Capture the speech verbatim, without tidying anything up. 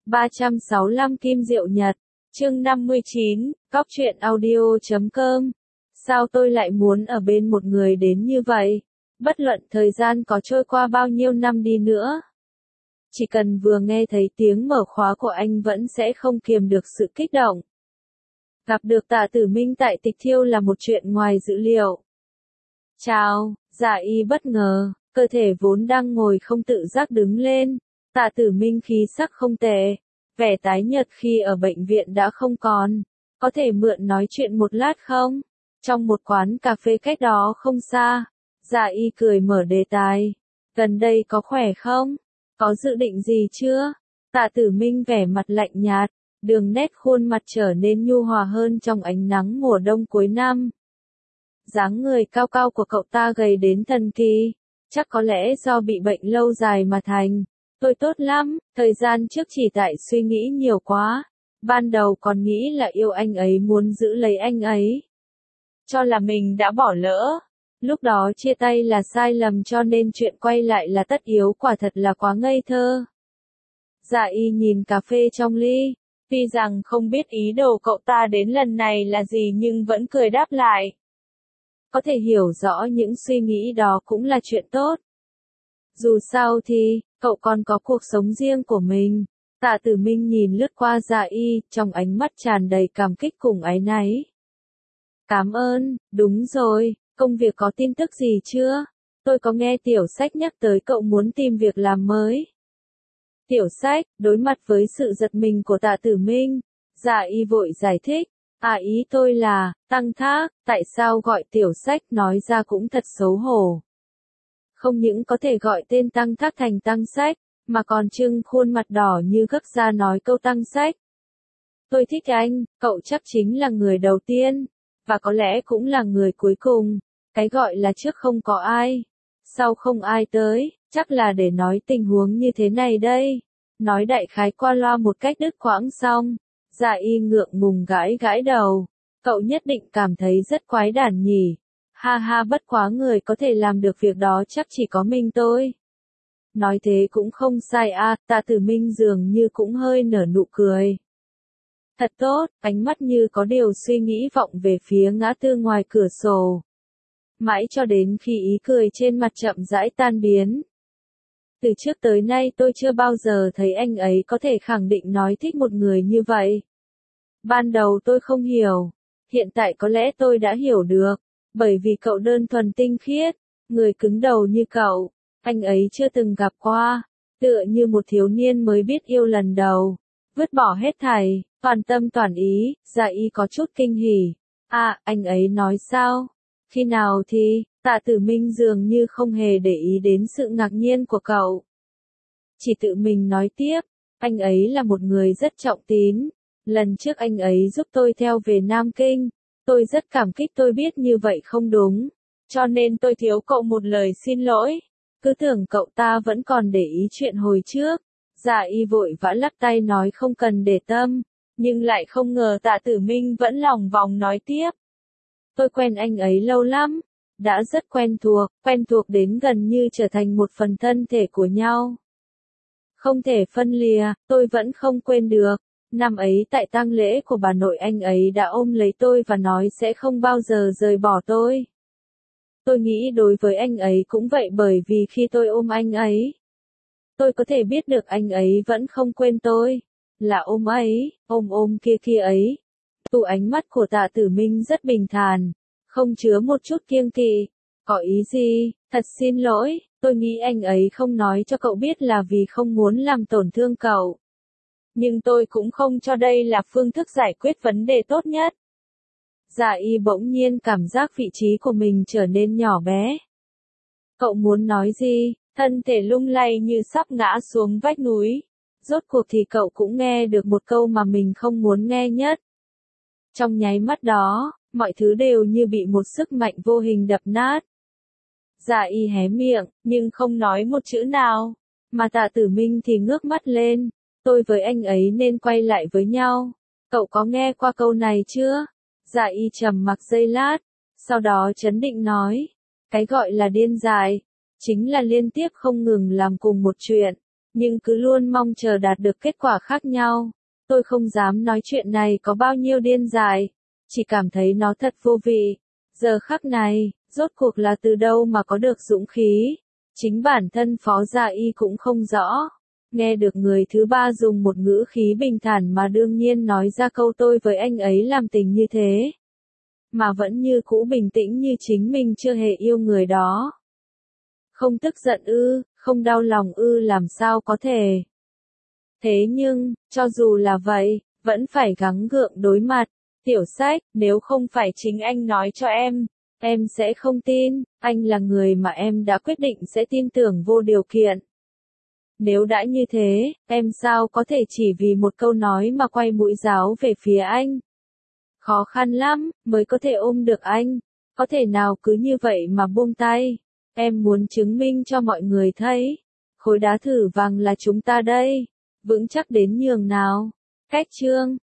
ba trăm sáu mươi lăm Kim Diệu Nhật, chương năm mươi chín, cóc truyện audio chấm com. Sao tôi lại muốn ở bên một người đến như vậy? Bất luận thời gian có trôi qua bao nhiêu năm đi nữa. Chỉ cần vừa nghe thấy tiếng mở khóa của anh vẫn sẽ không kiềm được sự kích động. Gặp được Tạ Tử Minh tại Tịch Thiêu là một chuyện ngoài dự liệu. Chào, Dạ Y bất ngờ, cơ thể vốn đang ngồi không tự giác đứng lên. Tạ Tử Minh khí sắc không tệ, vẻ tái nhợt khi ở bệnh viện đã không còn. Có thể mượn nói chuyện một lát không? Trong một quán cà phê cách đó không xa, Dạ Y cười mở đề tài. Gần đây có khỏe không? Có dự định gì chưa? Tạ Tử Minh vẻ mặt lạnh nhạt, đường nét khuôn mặt trở nên nhu hòa hơn trong ánh nắng mùa đông cuối năm. Dáng người cao cao của cậu ta gầy đến thần kỳ, chắc có lẽ do bị bệnh lâu dài mà thành. Tôi tốt lắm, thời gian trước chỉ tại suy nghĩ nhiều quá. Ban đầu còn nghĩ là yêu anh ấy muốn giữ lấy anh ấy. Cho là mình đã bỏ lỡ. Lúc đó chia tay là sai lầm cho nên chuyện quay lại là tất yếu, quả thật là quá ngây thơ. Dạ Y nhìn cà phê trong ly, tuy rằng không biết ý đồ cậu ta đến lần này là gì nhưng vẫn cười đáp lại. Có thể hiểu rõ những suy nghĩ đó cũng là chuyện tốt. Dù sao thì, cậu còn có cuộc sống riêng của mình. Tạ Tử Minh nhìn lướt qua Dạ Y, trong ánh mắt tràn đầy cảm kích cùng áy náy. Cảm ơn, đúng rồi, công việc có tin tức gì chưa? Tôi có nghe Tiểu Sách nhắc tới cậu muốn tìm việc làm mới. Tiểu Sách, đối mặt với sự giật mình của Tạ Tử Minh, Dạ Y vội giải thích. À ý tôi là, Tăng Thác, tại sao gọi Tiểu Sách nói ra cũng thật xấu hổ. Không những có thể gọi tên Tăng Thác thành Tăng Sách, mà còn trưng khuôn mặt đỏ như gấc ra nói câu Tăng Sách. Tôi thích anh, cậu chắc chính là người đầu tiên, và có lẽ cũng là người cuối cùng. Cái gọi là trước không có ai, sau không ai tới, chắc là để nói tình huống như thế này đây. Nói đại khái qua loa một cách đứt quãng xong, Dạ Y ngượng ngùng gãi gãi đầu. Cậu nhất định cảm thấy rất quái đản nhỉ. Ha ha, bất quá người có thể làm được việc đó chắc chỉ có mình tôi. Nói thế cũng không sai à, Tạ Tử Minh dường như cũng hơi nở nụ cười. Thật tốt, ánh mắt như có điều suy nghĩ vọng về phía ngã tư ngoài cửa sổ. Mãi cho đến khi ý cười trên mặt chậm rãi tan biến. Từ trước tới nay tôi chưa bao giờ thấy anh ấy có thể khẳng định nói thích một người như vậy. Ban đầu tôi không hiểu, hiện tại có lẽ tôi đã hiểu được, bởi vì cậu đơn thuần tinh khiết, người cứng đầu như cậu, anh ấy chưa từng gặp qua, tựa như một thiếu niên mới biết yêu lần đầu, vứt bỏ hết thảy, toàn tâm toàn ý. Dạ Y có chút kinh hỉ. À, anh ấy nói sao? Khi nào thì? Tạ Tử Minh dường như không hề để ý đến sự ngạc nhiên của cậu. Chỉ tự mình nói tiếp, anh ấy là một người rất trọng tín. Lần trước anh ấy giúp tôi theo về Nam Kinh, tôi rất cảm kích, tôi biết như vậy không đúng, cho nên tôi thiếu cậu một lời xin lỗi. Cứ tưởng cậu ta vẫn còn để ý chuyện hồi trước. Dạ Y vội vã lắc tay nói không cần để tâm, nhưng lại không ngờ Tạ Tử Minh vẫn lòng vòng nói tiếp. Tôi quen anh ấy lâu lắm, đã rất quen thuộc, quen thuộc đến gần như trở thành một phần thân thể của nhau. Không thể phân lìa, tôi vẫn không quên được. Năm ấy tại tang lễ của bà nội anh ấy đã ôm lấy tôi và nói sẽ không bao giờ rời bỏ tôi. Tôi nghĩ đối với anh ấy cũng vậy, bởi vì khi tôi ôm anh ấy, tôi có thể biết được anh ấy vẫn không quên tôi. Là ôm ấy, ôm ôm kia kia ấy. Tu ánh mắt của Tạ Tử Minh rất bình thản, không chứa một chút kiêng kỵ. Có ý gì? Thật xin lỗi, tôi nghĩ anh ấy không nói cho cậu biết là vì không muốn làm tổn thương cậu. Nhưng tôi cũng không cho đây là phương thức giải quyết vấn đề tốt nhất. Dạ Y bỗng nhiên cảm giác vị trí của mình trở nên nhỏ bé. Cậu muốn nói gì? Thân thể lung lay như sắp ngã xuống vách núi. Rốt cuộc thì cậu cũng nghe được một câu mà mình không muốn nghe nhất. Trong nháy mắt đó, mọi thứ đều như bị một sức mạnh vô hình đập nát. Dạ Y hé miệng, nhưng không nói một chữ nào. Mà Tạ Tử Minh thì ngước mắt lên. Tôi với anh ấy nên quay lại với nhau. Cậu có nghe qua câu này chưa? Dạ Y trầm mặc giây lát, sau đó trấn định nói. Cái gọi là điên dại, chính là liên tiếp không ngừng làm cùng một chuyện, nhưng cứ luôn mong chờ đạt được kết quả khác nhau. Tôi không dám nói chuyện này có bao nhiêu điên dại, chỉ cảm thấy nó thật vô vị. Giờ khắc này, rốt cuộc là từ đâu mà có được dũng khí? Chính bản thân Phó Gia Y cũng không rõ. Nghe được người thứ ba dùng một ngữ khí bình thản mà đương nhiên nói ra câu tôi với anh ấy làm tình như thế. Mà vẫn như cũ bình tĩnh như chính mình chưa hề yêu người đó. Không tức giận ư, không đau lòng ư làm sao có thể. Thế nhưng, cho dù là vậy, vẫn phải gắng gượng đối mặt. Tiểu Sách, nếu không phải chính anh nói cho em, em sẽ không tin, anh là người mà em đã quyết định sẽ tin tưởng vô điều kiện. Nếu đã như thế, em sao có thể chỉ vì một câu nói mà quay mũi giáo về phía anh? Khó khăn lắm, mới có thể ôm được anh. Có thể nào cứ như vậy mà buông tay? Em muốn chứng minh cho mọi người thấy. Khối đá thử vàng là chúng ta đây. Vững chắc đến nhường nào. Cách chương.